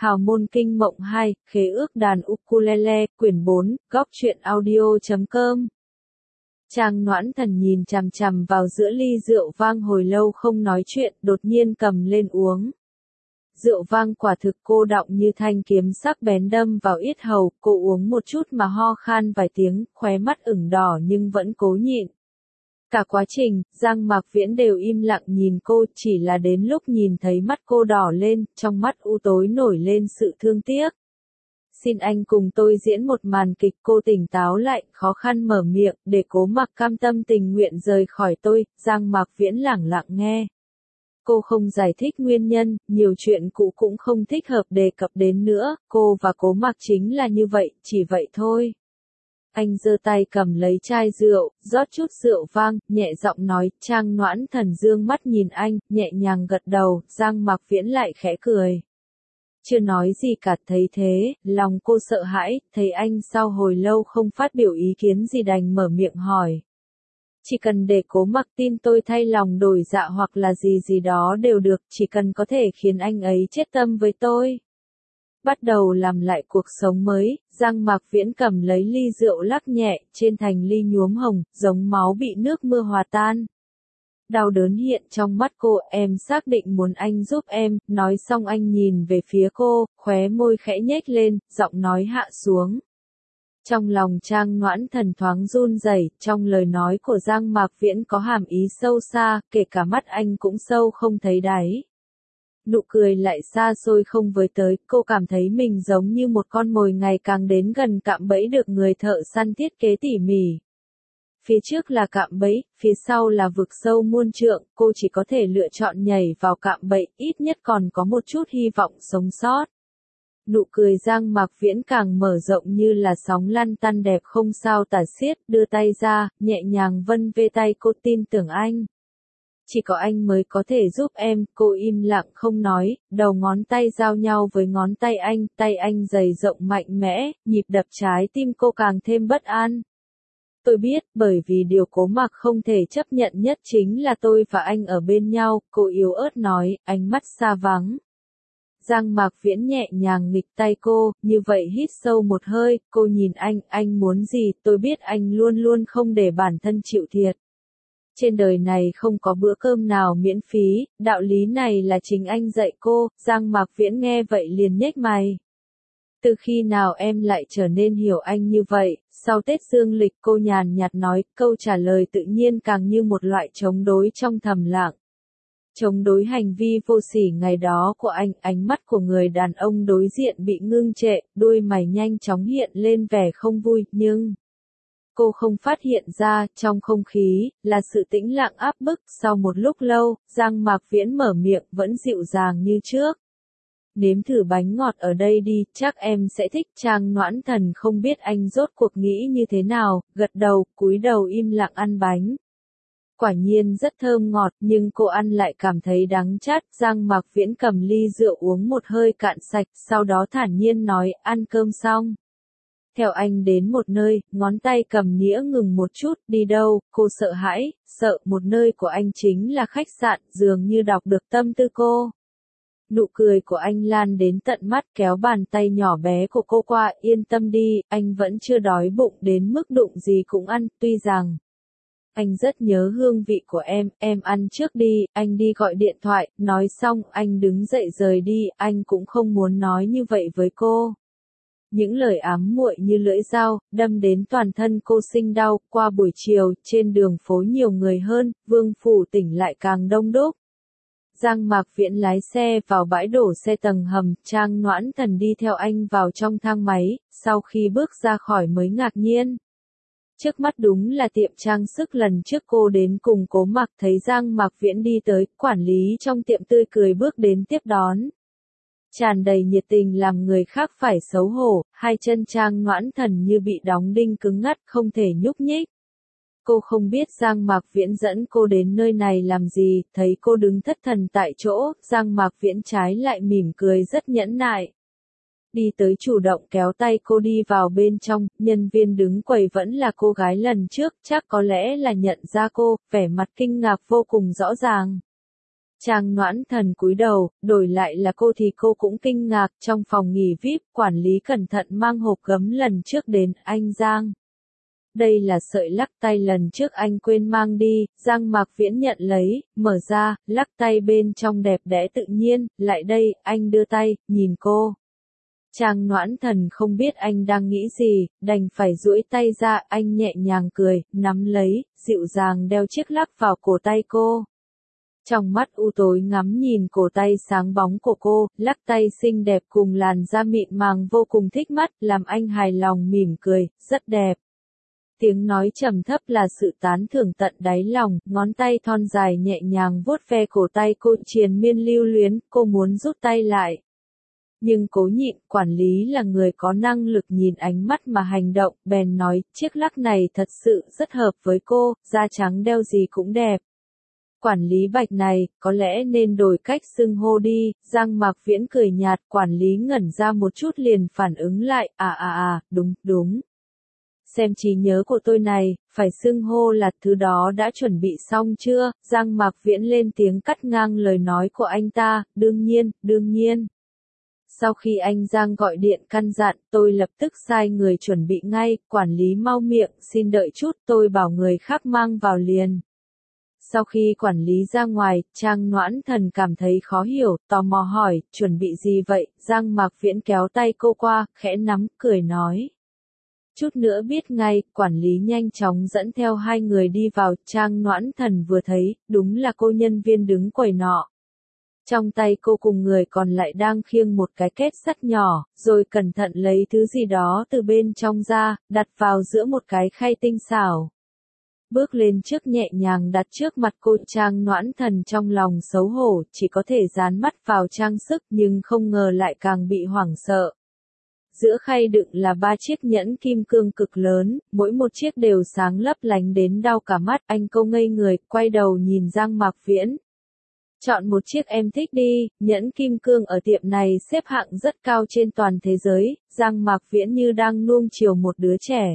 Hào môn kinh mộng 2, khế ước đàn ukulele, quyển 4, góc truyện audio.com. Trang Noãn Thần nhìn chằm chằm vào giữa ly rượu vang hồi lâu không nói chuyện, đột nhiên cầm lên uống. Rượu vang quả thực cô đọng như thanh kiếm sắc bén đâm vào yết hầu, cô uống một chút mà ho khan vài tiếng, khóe mắt ửng đỏ nhưng vẫn cố nhịn. Cả quá trình, Giang Mạc Viễn đều im lặng nhìn cô, chỉ là đến lúc nhìn thấy mắt cô đỏ lên, trong mắt u tối nổi lên sự thương tiếc. Xin anh cùng tôi diễn một màn kịch. Cô tỉnh táo lại, khó khăn mở miệng, để Cố Mặc cam tâm tình nguyện rời khỏi tôi. Giang Mạc Viễn lẳng lặng nghe. Cô không giải thích nguyên nhân, nhiều chuyện cũ cũng không thích hợp đề cập đến nữa, cô và Cố Mặc chính là như vậy, chỉ vậy thôi. Anh giơ tay cầm lấy chai rượu, rót chút rượu vang, nhẹ giọng nói. Trang Noãn Thần dương mắt nhìn anh, nhẹ nhàng gật đầu. Giang Mạc Viễn lại khẽ cười. Chưa nói gì cả. Thấy thế, lòng cô sợ hãi, thấy anh sau hồi lâu không phát biểu ý kiến gì đành mở miệng hỏi. Chỉ cần để Cố Mặc tin tôi thay lòng đổi dạ hoặc là gì gì đó đều được, chỉ cần có thể khiến anh ấy chết tâm với tôi. Bắt đầu làm lại cuộc sống mới, Giang Mạc Viễn cầm lấy ly rượu lắc nhẹ, trên thành ly nhuốm hồng, giống máu bị nước mưa hòa tan. Đau đớn hiện trong mắt cô. Em xác định muốn anh giúp em. Nói xong anh nhìn về phía cô, khóe môi khẽ nhếch lên, giọng nói hạ xuống. Trong lòng Trang Noãn Thần thoáng run rẩy, trong lời nói của Giang Mạc Viễn có hàm ý sâu xa, kể cả mắt anh cũng sâu không thấy đáy. Nụ cười lại xa xôi không với tới, cô cảm thấy mình giống như một con mồi ngày càng đến gần cạm bẫy được người thợ săn thiết kế tỉ mỉ. Phía trước là cạm bẫy, phía sau là vực sâu muôn trượng, cô chỉ có thể lựa chọn nhảy vào cạm bẫy, ít nhất còn có một chút hy vọng sống sót. Nụ cười Giang Mạc Viễn càng mở rộng như là sóng lăn tăn đẹp không sao tả xiết, đưa tay ra, nhẹ nhàng vân ve tay cô. Tin tưởng anh. Chỉ có anh mới có thể giúp em. Cô im lặng không nói, đầu ngón tay giao nhau với ngón tay anh dày rộng mạnh mẽ, nhịp đập trái tim cô càng thêm bất an. Tôi biết, bởi vì điều Cố Mặc không thể chấp nhận nhất chính là tôi và anh ở bên nhau, cô yếu ớt nói, ánh mắt xa vắng. Giang Mạc Viễn nhẹ nhàng nghịch tay cô, như vậy hít sâu một hơi, cô nhìn anh muốn gì. Tôi biết anh luôn luôn không để bản thân chịu thiệt. Trên đời này không có bữa cơm nào miễn phí, đạo lý này là chính anh dạy cô. Giang Mạc Viễn nghe vậy liền nhếch mày. Từ khi nào em lại trở nên hiểu anh như vậy? Sau Tết dương lịch, cô nhàn nhạt nói, câu trả lời tự nhiên càng như một loại chống đối trong thầm lặng. Chống đối hành vi vô sỉ ngày đó của anh. Ánh mắt của người đàn ông đối diện bị ngưng trệ, đuôi mày nhanh chóng hiện lên vẻ không vui, nhưng cô không phát hiện ra, trong không khí, là sự tĩnh lặng áp bức. Sau một lúc lâu, Giang Mạc Viễn mở miệng, vẫn dịu dàng như trước. Nếm thử bánh ngọt ở đây đi, chắc em sẽ thích. Trang Noãn Thần không biết anh rốt cuộc nghĩ như thế nào, gật đầu, cúi đầu im lặng ăn bánh. Quả nhiên rất thơm ngọt, nhưng cô ăn lại cảm thấy đắng chát. Giang Mạc Viễn cầm ly rượu uống một hơi cạn sạch, sau đó thản nhiên nói, ăn cơm xong. Theo anh đến một nơi, ngón tay cầm nĩa ngừng một chút. Đi đâu? Cô sợ hãi, sợ. Một nơi của anh chính là khách sạn, dường như đọc được tâm tư cô. Nụ cười của anh lan đến tận mắt, kéo bàn tay nhỏ bé của cô qua. Yên tâm đi, anh vẫn chưa đói bụng đến mức đụng gì cũng ăn, tuy rằng anh rất nhớ hương vị của em ăn trước đi, anh đi gọi điện thoại. Nói xong, anh đứng dậy rời đi. Anh cũng không muốn nói như vậy với cô. Những lời ám muội như lưỡi dao, đâm đến toàn thân cô sinh đau. Qua buổi chiều, trên đường phố nhiều người hơn, Vương Phủ tỉnh lại càng đông đúc. Giang Mạc Viễn lái xe vào bãi đổ xe tầng hầm, Trang Noãn Thần đi theo anh vào trong thang máy, sau khi bước ra khỏi mới ngạc nhiên. Trước mắt đúng là tiệm trang sức lần trước cô đến cùng Cố Mặc. Thấy Giang Mạc Viễn đi tới, quản lý trong tiệm tươi cười bước đến tiếp đón. Tràn đầy nhiệt tình làm người khác phải xấu hổ, hai chân Trang Noãn Thần như bị đóng đinh cứng ngắt không thể nhúc nhích. Cô không biết Giang Mạc Viễn dẫn cô đến nơi này làm gì, thấy cô đứng thất thần tại chỗ, Giang Mạc Viễn trái lại mỉm cười rất nhẫn nại. Đi tới chủ động kéo tay cô đi vào bên trong, nhân viên đứng quầy vẫn là cô gái lần trước, chắc có lẽ là nhận ra cô, vẻ mặt kinh ngạc vô cùng rõ ràng. Trang Noãn Thần cúi đầu, đổi lại là cô thì cô cũng kinh ngạc. Trong phòng nghỉ VIP, quản lý cẩn thận mang hộp gấm lần trước đến. Anh Giang. Đây là sợi lắc tay lần trước anh quên mang đi. Giang Mạc Viễn nhận lấy, mở ra, lắc tay bên trong đẹp đẽ tự nhiên. Lại đây, anh đưa tay, nhìn cô. Trang Noãn Thần không biết anh đang nghĩ gì, đành phải duỗi tay ra. Anh nhẹ nhàng cười, nắm lấy, dịu dàng đeo chiếc lắc vào cổ tay cô. Trong mắt u tối ngắm nhìn cổ tay sáng bóng của cô, lắc tay xinh đẹp cùng làn da mịn màng vô cùng thích mắt, làm anh hài lòng mỉm cười, rất đẹp. Tiếng nói trầm thấp là sự tán thưởng tận đáy lòng, ngón tay thon dài nhẹ nhàng vuốt ve cổ tay cô triền miên lưu luyến, cô muốn rút tay lại. Nhưng cố nhịn, quản lý là người có năng lực nhìn ánh mắt mà hành động, bèn nói, chiếc lắc này thật sự rất hợp với cô, da trắng đeo gì cũng đẹp. Quản lý Bạch này, có lẽ nên đổi cách xưng hô đi. Giang Mạc Viễn cười nhạt, quản lý ngẩn ra một chút liền phản ứng lại, đúng. Xem trí nhớ của tôi này, phải xưng hô là thứ đó đã chuẩn bị xong chưa? Giang Mạc Viễn lên tiếng cắt ngang lời nói của anh ta, đương nhiên. Sau khi anh Giang gọi điện căn dặn, tôi lập tức sai người chuẩn bị ngay, quản lý mau miệng, xin đợi chút, tôi bảo người khác mang vào liền. Sau khi quản lý ra ngoài, Trang Noãn Thần cảm thấy khó hiểu, tò mò hỏi, chuẩn bị gì vậy? Giang Mạc Viễn kéo tay cô qua, khẽ nắm, cười nói. Chút nữa biết ngay, quản lý nhanh chóng dẫn theo hai người đi vào. Trang Noãn Thần vừa thấy, đúng là cô nhân viên đứng quầy nọ. Trong tay cô cùng người còn lại đang khiêng một cái két sắt nhỏ, rồi cẩn thận lấy thứ gì đó từ bên trong ra, đặt vào giữa một cái khay tinh xảo. Bước lên trước nhẹ nhàng đặt trước mặt cô. Trang Noãn Thần trong lòng xấu hổ, chỉ có thể dán mắt vào trang sức, nhưng không ngờ lại càng bị hoảng sợ. Giữa khay đựng là 3 chiếc nhẫn kim cương cực lớn, mỗi một chiếc đều sáng lấp lánh đến đau cả mắt. Anh câu ngây người, quay đầu nhìn Giang Mạc Viễn. Chọn một chiếc em thích đi, nhẫn kim cương ở tiệm này xếp hạng rất cao trên toàn thế giới. Giang Mạc Viễn như đang nuông chiều một đứa trẻ.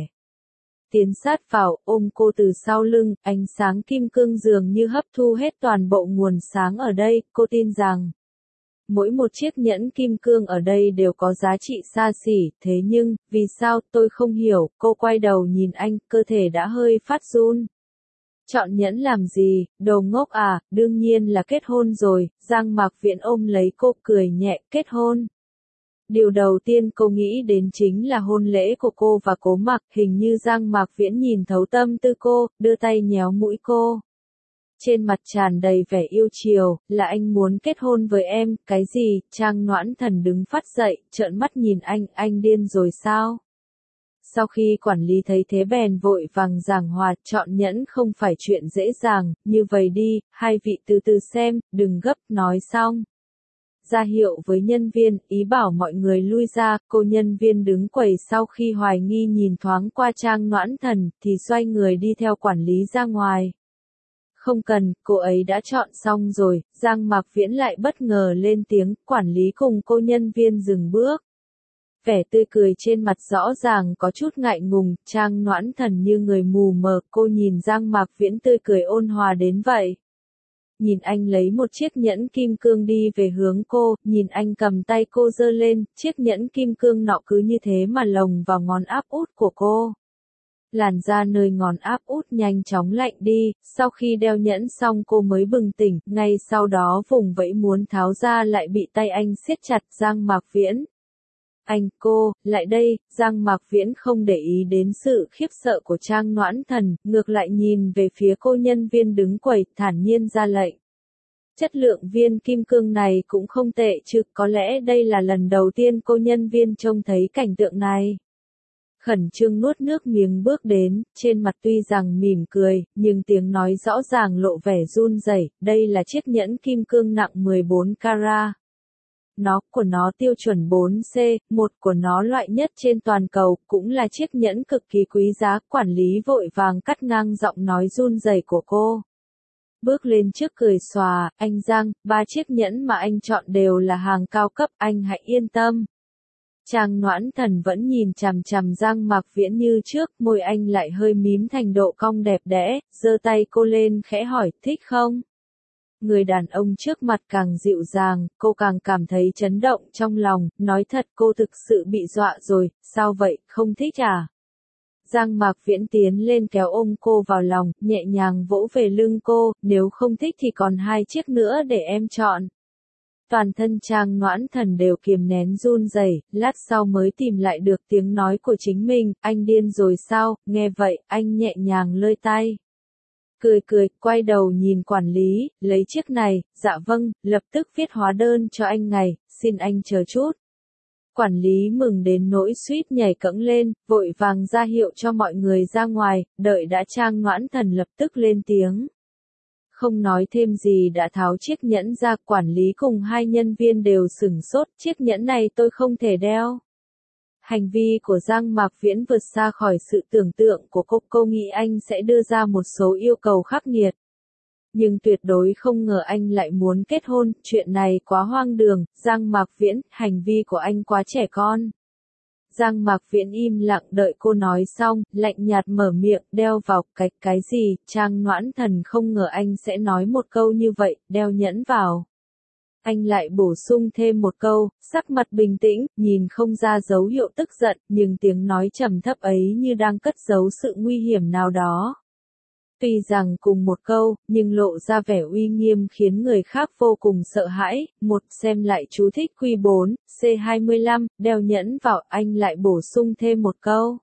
Tiến sát vào, ôm cô từ sau lưng, ánh sáng kim cương dường như hấp thu hết toàn bộ nguồn sáng ở đây. Cô tin rằng mỗi một chiếc nhẫn kim cương ở đây đều có giá trị xa xỉ, thế nhưng, vì sao, tôi không hiểu. Cô quay đầu nhìn anh, cơ thể đã hơi phát run. Chọn nhẫn làm gì, đồ ngốc à, đương nhiên là kết hôn rồi. Giang Mạc Viễn ôm lấy cô, cười nhẹ, kết hôn. Điều đầu tiên cô nghĩ đến chính là hôn lễ của cô và Cố Mặc. Hình như Giang Mạc Viễn nhìn thấu tâm tư cô, đưa tay nhéo mũi cô. Trên mặt tràn đầy vẻ yêu chiều, là anh muốn kết hôn với em. Cái gì? Trang Noãn Thần đứng phát dậy, trợn mắt nhìn anh điên rồi sao? Sau khi quản lý thấy thế bèn vội vàng giảng hòa, chọn nhẫn không phải chuyện dễ dàng, như vậy đi, hai vị từ từ xem, đừng gấp, nói xong. Ra hiệu với nhân viên, ý bảo mọi người lui ra. Cô nhân viên đứng quầy sau khi hoài nghi nhìn thoáng qua Trang Noãn Thần, thì xoay người đi theo quản lý ra ngoài. Không cần, cô ấy đã chọn xong rồi. Giang Mạc Viễn lại bất ngờ lên tiếng, quản lý cùng cô nhân viên dừng bước. Vẻ tươi cười trên mặt rõ ràng có chút ngại ngùng. Trang Noãn Thần như người mù mờ, cô nhìn Giang Mạc Viễn tươi cười ôn hòa đến vậy. Nhìn anh lấy một chiếc nhẫn kim cương đi về hướng cô, nhìn anh cầm tay cô giơ lên, chiếc nhẫn kim cương nọ cứ như thế mà lồng vào ngón áp út của cô. Làn da nơi ngón áp út nhanh chóng lạnh đi, sau khi đeo nhẫn xong cô mới bừng tỉnh, ngay sau đó vùng vẫy muốn tháo ra lại bị tay anh siết chặt. Giang Mạc Viễn. Anh, cô, lại đây. Giang Mạc Viễn không để ý đến sự khiếp sợ của Trang Noãn Thần, ngược lại nhìn về phía cô nhân viên đứng quầy, thản nhiên ra lệnh. Chất lượng viên kim cương này cũng không tệ chứ, có lẽ đây là lần đầu tiên cô nhân viên trông thấy cảnh tượng này. Khẩn trương nuốt nước miếng bước đến, trên mặt tuy rằng mỉm cười, nhưng tiếng nói rõ ràng lộ vẻ run rẩy. Đây là chiếc nhẫn kim cương nặng 14 carat. Của nó tiêu chuẩn 4C, một của nó loại nhất trên toàn cầu, cũng là chiếc nhẫn cực kỳ quý giá. Quản lý vội vàng cắt ngang giọng nói run rẩy của cô. Bước lên trước cười xòa, anh Giang, 3 chiếc nhẫn mà anh chọn đều là hàng cao cấp, anh hãy yên tâm. Trang Noãn Thần vẫn nhìn chằm chằm Giang Mạc Viễn như trước, môi anh lại hơi mím thành độ cong đẹp đẽ, giơ tay cô lên khẽ hỏi, thích không? Người đàn ông trước mặt càng dịu dàng, cô càng cảm thấy chấn động trong lòng, nói thật cô thực sự bị dọa rồi, sao vậy, không thích à? Giang Mạc Viễn tiến lên kéo ôm cô vào lòng, nhẹ nhàng vỗ về lưng cô, nếu không thích thì còn 2 chiếc nữa để em chọn. Toàn thân Trang Noãn Thần đều kiềm nén run rẩy, lát sau mới tìm lại được tiếng nói của chính mình, anh điên rồi sao, nghe vậy, anh nhẹ nhàng lơi tay. Cười cười, quay đầu nhìn quản lý, lấy chiếc này, dạ vâng, lập tức viết hóa đơn cho anh ngày, xin anh chờ chút. Quản lý mừng đến nỗi suýt nhảy cẫng lên, vội vàng ra hiệu cho mọi người ra ngoài, đợi đã Trang Noãn Thần lập tức lên tiếng. Không nói thêm gì đã tháo chiếc nhẫn ra, quản lý cùng 2 nhân viên đều sửng sốt, chiếc nhẫn này tôi không thể đeo. Hành vi của Giang Mạc Viễn vượt xa khỏi sự tưởng tượng của cô nghĩ anh sẽ đưa ra một số yêu cầu khắc nghiệt. Nhưng tuyệt đối không ngờ anh lại muốn kết hôn, chuyện này quá hoang đường, Giang Mạc Viễn, hành vi của anh quá trẻ con. Giang Mạc Viễn im lặng đợi cô nói xong, lạnh nhạt mở miệng, đeo vào, cái gì, Trang Noãn Thần không ngờ anh sẽ nói một câu như vậy, đeo nhẫn vào. Anh lại bổ sung thêm một câu, sắc mặt bình tĩnh, nhìn không ra dấu hiệu tức giận, nhưng tiếng nói trầm thấp ấy như đang cất giấu sự nguy hiểm nào đó. Tuy rằng cùng một câu, nhưng lộ ra vẻ uy nghiêm khiến người khác vô cùng sợ hãi. Một, xem lại chú thích Q4, C25, đeo nhẫn vào, anh lại bổ sung thêm một câu.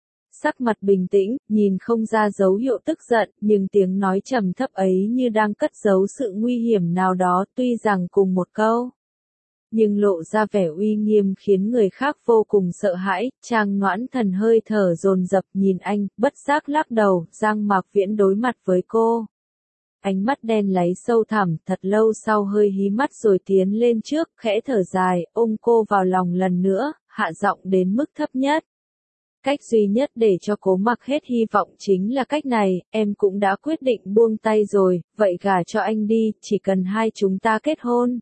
Sắc mặt bình tĩnh, nhìn không ra dấu hiệu tức giận, nhưng tiếng nói trầm thấp ấy như đang cất giấu sự nguy hiểm nào đó, tuy rằng cùng một câu. Nhưng lộ ra vẻ uy nghiêm khiến người khác vô cùng sợ hãi, Trang Noãn Thần hơi thở dồn dập nhìn anh, bất giác lắc đầu, Giang Mạc Viễn đối mặt với cô. Ánh mắt đen láy sâu thẳm, thật lâu sau hơi hí mắt rồi tiến lên trước, khẽ thở dài, ôm cô vào lòng lần nữa, hạ giọng đến mức thấp nhất. Cách duy nhất để cho Cố Mặc hết hy vọng chính là cách này, em cũng đã quyết định buông tay rồi, vậy gả cho anh đi, chỉ cần 2 chúng ta kết hôn.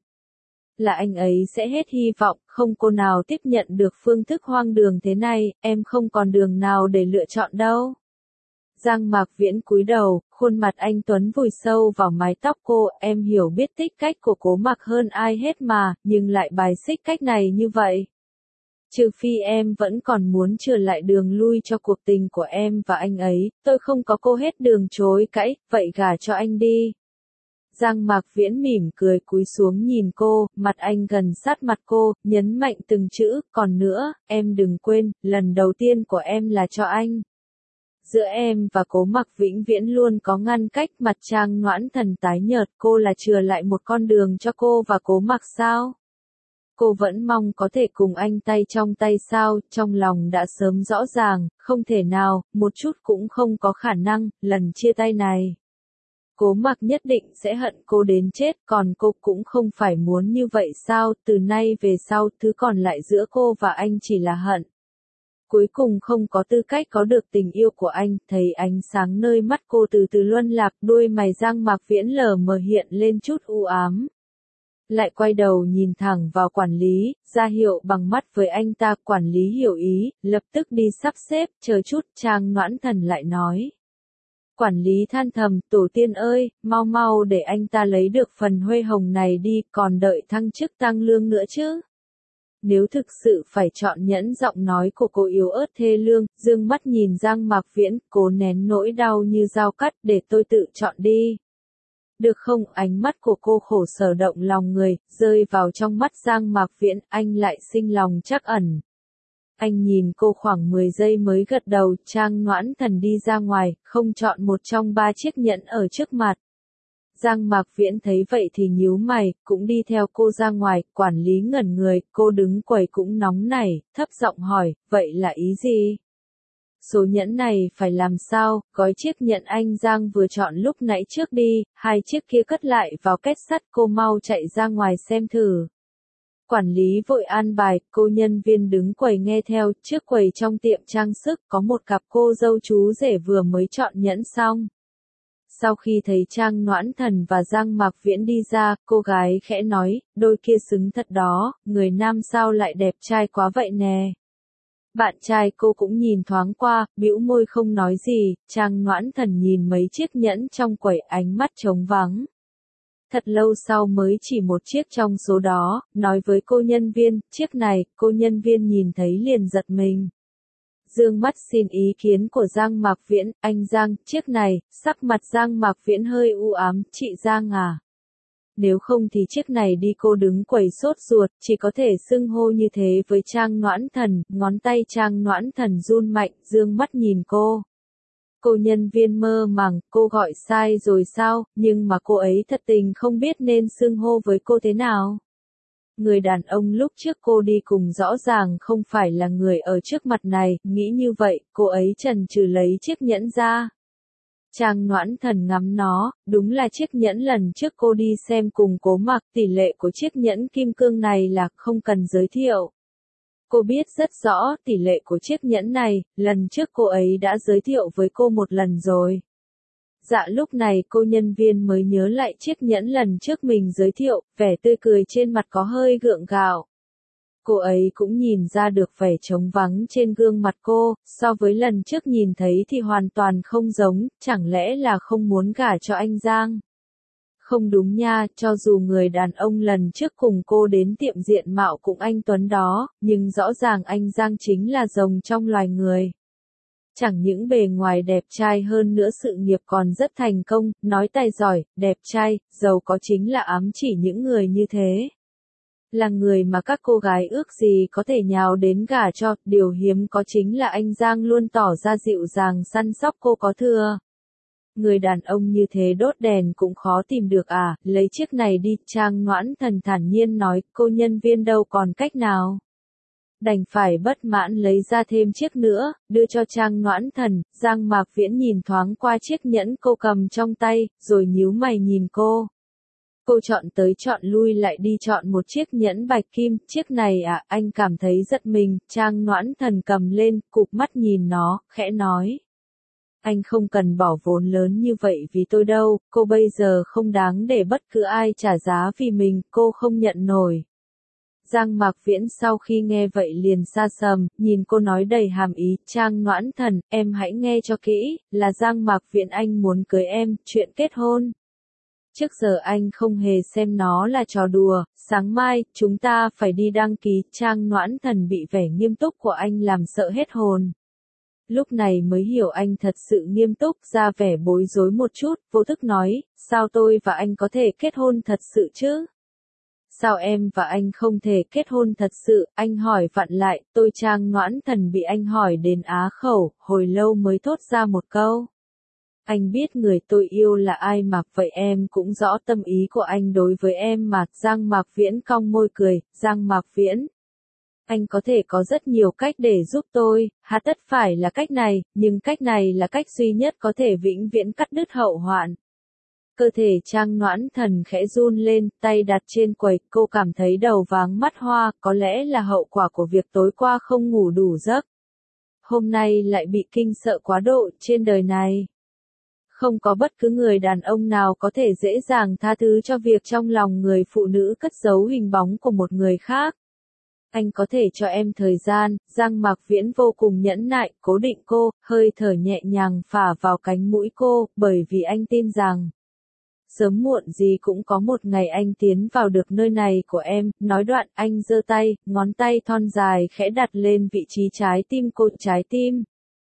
Là anh ấy sẽ hết hy vọng, không cô nào tiếp nhận được phương thức hoang đường thế này, em không còn đường nào để lựa chọn đâu. Giang Mạc Viễn cúi đầu, khuôn mặt anh tuấn vùi sâu vào mái tóc cô, em hiểu biết thích cách của Cố Mặc hơn ai hết mà, nhưng lại bài xích cách này như vậy. Trừ phi em vẫn còn muốn trở lại đường lui cho cuộc tình của em và anh ấy, tôi không có cô hết đường chối cãi, vậy gả cho anh đi. Giang Mạc Viễn mỉm cười cúi xuống nhìn cô, mặt anh gần sát mặt cô, nhấn mạnh từng chữ, còn nữa, em đừng quên, lần đầu tiên của em là cho anh. Giữa em và Cố Mặc vĩnh viễn luôn có ngăn cách, mặt Trang Noãn Thần tái nhợt, cô là chừa lại một con đường cho cô và Cố Mặc sao? Cô vẫn mong có thể cùng anh tay trong tay sao, trong lòng đã sớm rõ ràng, không thể nào, một chút cũng không có khả năng, lần chia tay này. Cố Mặc nhất định sẽ hận cô đến chết, còn cô cũng không phải muốn như vậy sao, từ nay về sau, thứ còn lại giữa cô và anh chỉ là hận. Cuối cùng không có tư cách có được tình yêu của anh, thấy ánh sáng nơi mắt cô từ từ luân lạc, đuôi mày Giang Mạc Viễn lờ mờ hiện lên chút u ám. Lại quay đầu nhìn thẳng vào quản lý, ra hiệu bằng mắt với anh ta, quản lý hiểu ý, lập tức đi sắp xếp, chờ chút, Trang Noãn Thần lại nói. Quản lý than thầm, tổ tiên ơi, mau mau để anh ta lấy được phần huê hồng này đi, còn đợi thăng chức tăng lương nữa chứ. Nếu thực sự phải chọn nhẫn, giọng nói của cô yếu ớt thê lương, dương mắt nhìn Giang Mạc Viễn, cố nén nỗi đau như dao cắt, để tôi tự chọn đi. Được không, ánh mắt của cô khổ sở động lòng người, rơi vào trong mắt Giang Mạc Viễn, anh lại sinh lòng trắc ẩn. Anh nhìn cô khoảng 10 giây mới gật đầu, Trang Noãn Thần đi ra ngoài, không chọn một trong 3 chiếc nhẫn ở trước mặt. Giang Mạc Viễn thấy vậy thì nhíu mày, cũng đi theo cô ra ngoài, quản lý ngẩn người, cô đứng quầy cũng nóng nảy, thấp giọng hỏi, vậy là ý gì? Số nhẫn này phải làm sao, gói chiếc nhẫn anh Giang vừa chọn lúc nãy trước đi, 2 chiếc kia cất lại vào két sắt, cô mau chạy ra ngoài xem thử. Quản lý vội an bài, cô nhân viên đứng quầy nghe theo, trước quầy trong tiệm trang sức có một cặp cô dâu chú rể vừa mới chọn nhẫn xong. Sau khi thấy Trang Noãn Thần và Giang Mạc Viễn đi ra, cô gái khẽ nói, đôi kia xứng thật đó, người nam sao lại đẹp trai quá vậy nè. Bạn trai cô cũng nhìn thoáng qua, bĩu môi không nói gì, Trang Noãn Thần nhìn mấy chiếc nhẫn trong quầy, ánh mắt trống vắng. Thật lâu sau mới chỉ một chiếc trong số đó, nói với cô nhân viên, chiếc này, cô nhân viên nhìn thấy liền giật mình. Dương mắt xin ý kiến của Giang Mạc Viễn, anh Giang, chiếc này, sắc mặt Giang Mạc Viễn hơi u ám, chị Giang à. Nếu không thì chiếc này đi, cô đứng quầy sốt ruột, chỉ có thể xưng hô như thế với Trang Noãn Thần, ngón tay Trang Noãn Thần run mạnh, dương mắt nhìn cô. Cô nhân viên mơ màng, cô gọi sai rồi sao, nhưng mà cô ấy thật tình không biết nên xưng hô với cô thế nào. Người đàn ông lúc trước cô đi cùng rõ ràng không phải là người ở trước mặt này, nghĩ như vậy, cô ấy chần chừ lấy chiếc nhẫn ra. Trang Noãn Thần ngắm nó, đúng là chiếc nhẫn lần trước cô đi xem cùng Cố Mặc, tỷ lệ của chiếc nhẫn kim cương này là không cần giới thiệu. Cô biết rất rõ tỷ lệ của chiếc nhẫn này, lần trước cô ấy đã giới thiệu với cô một lần rồi. Dạ lúc này cô nhân viên mới nhớ lại chiếc nhẫn lần trước mình giới thiệu, vẻ tươi cười trên mặt có hơi gượng gạo. Cô ấy cũng nhìn ra được vẻ trống vắng trên gương mặt cô, so với lần trước nhìn thấy thì hoàn toàn không giống, chẳng lẽ là không muốn gả cho anh Giang? Không đúng nha, cho dù người đàn ông lần trước cùng cô đến tiệm diện mạo cũng anh Tuấn đó, nhưng rõ ràng anh Giang chính là rồng trong loài người. Chẳng những bề ngoài đẹp trai hơn nữa sự nghiệp còn rất thành công, nói tài giỏi, đẹp trai, giàu có chính là ám chỉ những người như thế. Là người mà các cô gái ước gì có thể nhào đến gả cho, điều hiếm có chính là anh Giang luôn tỏ ra dịu dàng săn sóc cô có thừa. Người đàn ông như thế đốt đèn cũng khó tìm được à, lấy chiếc này đi, Trang Noãn Thần thản nhiên nói, cô nhân viên đâu còn cách nào. Đành phải bất mãn lấy ra thêm chiếc nữa, đưa cho Trang Noãn Thần, Giang Mạc Viễn nhìn thoáng qua chiếc nhẫn cô cầm trong tay, rồi nhíu mày nhìn cô. Cô chọn tới chọn lui lại đi chọn một chiếc nhẫn bạch kim, chiếc này à, anh cảm thấy giật mình, Trang Noãn Thần cầm lên, cụp mắt nhìn nó, khẽ nói. Anh không cần bỏ vốn lớn như vậy vì tôi đâu, cô bây giờ không đáng để bất cứ ai trả giá vì mình, cô không nhận nổi. Giang Mạc Viễn sau khi nghe vậy liền sa sầm, nhìn cô nói đầy hàm ý, Trang Noãn Thần, em hãy nghe cho kỹ, là Giang Mạc Viễn anh muốn cưới em, chuyện kết hôn. Trước giờ anh không hề xem nó là trò đùa, sáng mai, chúng ta phải đi đăng ký, Trang Noãn Thần bị vẻ nghiêm túc của anh làm sợ hết hồn. Lúc này mới hiểu anh thật sự nghiêm túc, ra vẻ bối rối một chút, vô thức nói, sao tôi và anh có thể kết hôn thật sự chứ? Sao em và anh không thể kết hôn thật sự, anh hỏi vặn lại, tôi Trang Noãn Thần bị anh hỏi đến á khẩu, hồi lâu mới thốt ra một câu. Anh biết người tôi yêu là ai mà, vậy em cũng rõ tâm ý của anh đối với em mà, Giang Mạc Viễn cong môi cười, Giang Mạc Viễn. Anh có thể có rất nhiều cách để giúp tôi, hà tất phải là cách này, nhưng cách này là cách duy nhất có thể vĩnh viễn cắt đứt hậu hoạn. Cơ thể Trang Noãn Thần khẽ run lên, tay đặt trên quầy, cô cảm thấy đầu váng mắt hoa, có lẽ là hậu quả của việc tối qua không ngủ đủ giấc. Hôm nay lại bị kinh sợ quá độ, trên đời này. Không có bất cứ người đàn ông nào có thể dễ dàng tha thứ cho việc trong lòng người phụ nữ cất giấu hình bóng của một người khác. Anh có thể cho em thời gian, Giang Mạc Viễn vô cùng nhẫn nại, cố định cô, hơi thở nhẹ nhàng phả vào cánh mũi cô, bởi vì anh tin rằng sớm muộn gì cũng có một ngày anh tiến vào được nơi này của em, nói đoạn anh giơ tay, ngón tay thon dài khẽ đặt lên vị trí trái tim cô, trái tim.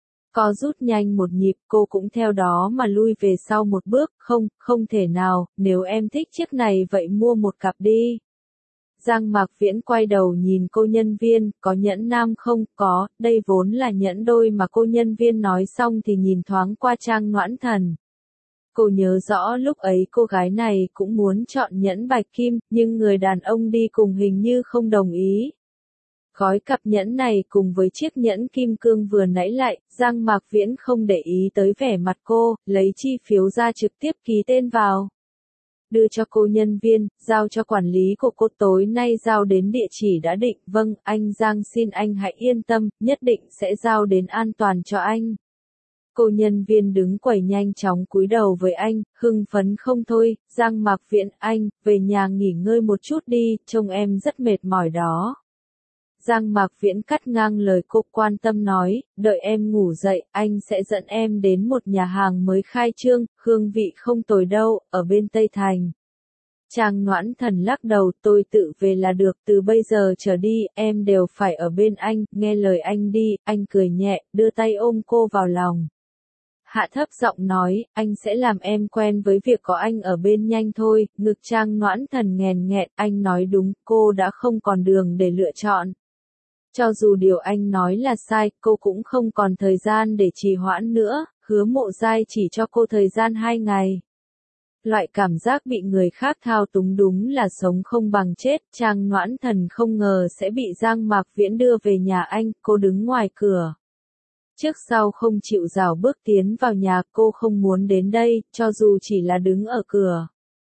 Co rút nhanh một nhịp, cô cũng theo đó mà lui về sau một bước, không thể nào, nếu em thích chiếc này vậy mua một cặp đi. Giang Mạc Viễn quay đầu nhìn cô nhân viên, có nhẫn nam không, có, đây vốn là nhẫn đôi mà cô nhân viên nói xong thì nhìn thoáng qua Trang Noãn Thần. Cô nhớ rõ lúc ấy cô gái này cũng muốn chọn nhẫn bạch kim, nhưng người đàn ông đi cùng hình như không đồng ý. Gói cặp nhẫn này cùng với chiếc nhẫn kim cương vừa nãy lại, Giang Mạc Viễn không để ý tới vẻ mặt cô, lấy chi phiếu ra trực tiếp ký tên vào. Đưa cho cô nhân viên, giao cho quản lý của cô tối nay giao đến địa chỉ đã định, vâng, anh Giang xin anh hãy yên tâm, nhất định sẽ giao đến an toàn cho anh. Cô nhân viên đứng quầy nhanh chóng cúi đầu với anh, hưng phấn không thôi, Giang Mạc Viễn, anh, về nhà nghỉ ngơi một chút đi, trông em rất mệt mỏi đó. Giang Mạc Viễn cắt ngang lời cô, quan tâm nói, đợi em ngủ dậy, anh sẽ dẫn em đến một nhà hàng mới khai trương, hương vị không tồi đâu, ở bên Tây Thành. Trang Noãn Thần lắc đầu, tôi tự về là được, từ bây giờ trở đi, em đều phải ở bên anh, nghe lời anh đi, anh cười nhẹ, đưa tay ôm cô vào lòng. Hạ thấp giọng nói, anh sẽ làm em quen với việc có anh ở bên nhanh thôi, ngực Trang Noãn Thần nghèn nghẹn, anh nói đúng, cô đã không còn đường để lựa chọn. Cho dù điều anh nói là sai, cô cũng không còn thời gian để trì hoãn nữa, Hứa Mộ Giai chỉ cho cô thời gian 2 ngày. Loại cảm giác bị người khác thao túng đúng là sống không bằng chết, Trang Noãn Thần không ngờ sẽ bị Giang Mạc Viễn đưa về nhà anh, cô đứng ngoài cửa. Trước sau không chịu rảo bước tiến vào nhà, cô không muốn đến đây, cho dù chỉ là đứng ở cửa.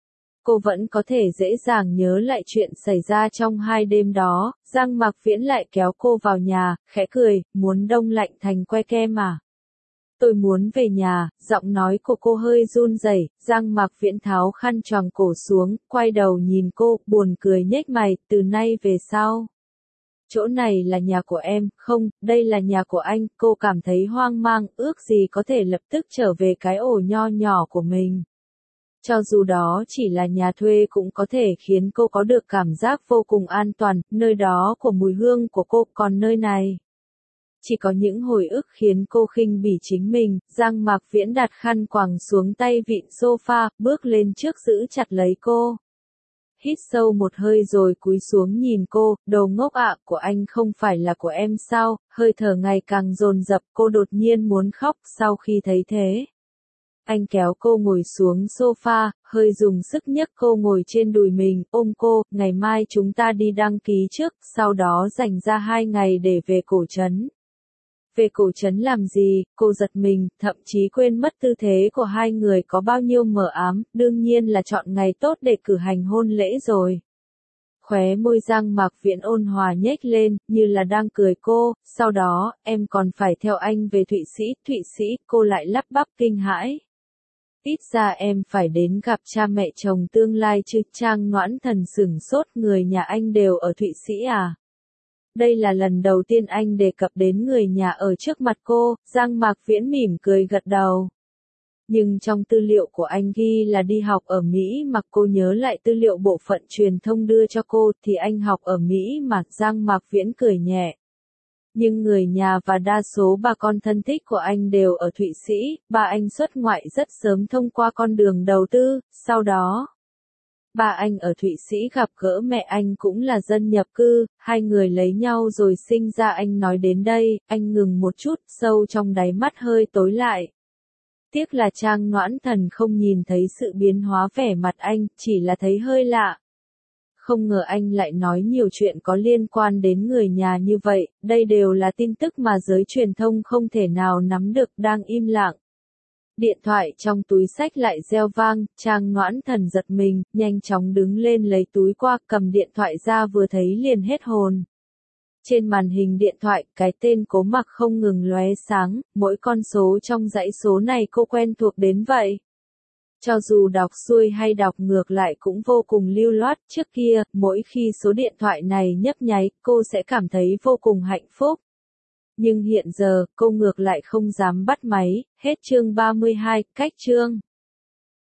Cô vẫn có thể dễ dàng nhớ lại chuyện xảy ra trong 2 đêm đó, Giang Mạc Viễn lại kéo cô vào nhà, khẽ cười, muốn đông lạnh thành que kem à? Tôi muốn về nhà, giọng nói của cô hơi run rẩy. Giang Mạc Viễn tháo khăn choàng cổ xuống, quay đầu nhìn cô, buồn cười nhếch mày, từ nay về sau. Chỗ này là nhà của em, không, đây là nhà của anh, cô cảm thấy hoang mang, ước gì có thể lập tức trở về cái ổ nho nhỏ của mình. Cho dù đó chỉ là nhà thuê cũng có thể khiến cô có được cảm giác vô cùng an toàn, nơi đó của mùi hương của cô, còn nơi này. Chỉ có những hồi ức khiến cô khinh bỉ chính mình. Giang Mạc Viễn đặt khăn quàng xuống tay vịn sofa, bước lên trước giữ chặt lấy cô. Hít sâu một hơi rồi cúi xuống nhìn cô, đồ ngốc ạ, của anh không phải là của em sao? Hơi thở ngày càng dồn dập, cô đột nhiên muốn khóc sau khi thấy thế. Anh kéo cô ngồi xuống sofa, hơi dùng sức nhấc cô ngồi trên đùi mình, ôm cô, ngày mai chúng ta đi đăng ký trước, sau đó dành ra 2 ngày để về Cổ Trấn. Về Cổ Trấn làm gì? Cô giật mình, thậm chí quên mất tư thế của hai người có bao nhiêu mờ ám, đương nhiên là chọn ngày tốt để cử hành hôn lễ rồi. Khóe môi Giang Mạc Viễn ôn hòa nhếch lên, như là đang cười cô, sau đó, em còn phải theo anh về Thụy Sĩ, cô lại lắp bắp kinh hãi. Ít ra em phải đến gặp cha mẹ chồng tương lai chứ. Trang Noãn Thần sửng sốt, người nhà anh đều ở Thụy Sĩ à? Đây là lần đầu tiên anh đề cập đến người nhà ở trước mặt cô. Giang Mạc Viễn mỉm cười gật đầu. Nhưng trong tư liệu của anh ghi là đi học ở Mỹ mà. Cô nhớ lại tư liệu bộ phận truyền thông đưa cho cô thì anh học ở Mỹ mà. Giang Mạc Viễn cười nhẹ. Nhưng người nhà và đa số bà con thân thích của anh đều ở Thụy Sĩ. Ba anh xuất ngoại rất sớm thông qua con đường đầu tư, sau đó ba anh ở Thụy Sĩ gặp gỡ mẹ anh cũng là dân nhập cư, hai người lấy nhau rồi sinh ra. Anh nói đến đây, anh ngừng một chút, sâu trong đáy mắt hơi tối lại. Tiếc là Trang Noãn Thần không nhìn thấy sự biến hóa vẻ mặt anh, chỉ là thấy hơi lạ. Không ngờ anh lại nói nhiều chuyện có liên quan đến người nhà như vậy, đây đều là tin tức mà giới truyền thông không thể nào nắm được. Đang im lặng. Điện thoại trong túi xách lại reo vang, Trang Noãn Thần giật mình, nhanh chóng đứng lên lấy túi qua, cầm điện thoại ra vừa thấy liền hết hồn. Trên màn hình điện thoại, cái tên Cố Mặc không ngừng lóe sáng, mỗi con số trong dãy số này cô quen thuộc đến vậy. Cho dù đọc xuôi hay đọc ngược lại cũng vô cùng lưu loát. Trước kia, mỗi khi số điện thoại này nhấp nháy, cô sẽ cảm thấy vô cùng hạnh phúc. Nhưng hiện giờ, cô ngược lại không dám bắt máy. Hết chương 32, cách chương.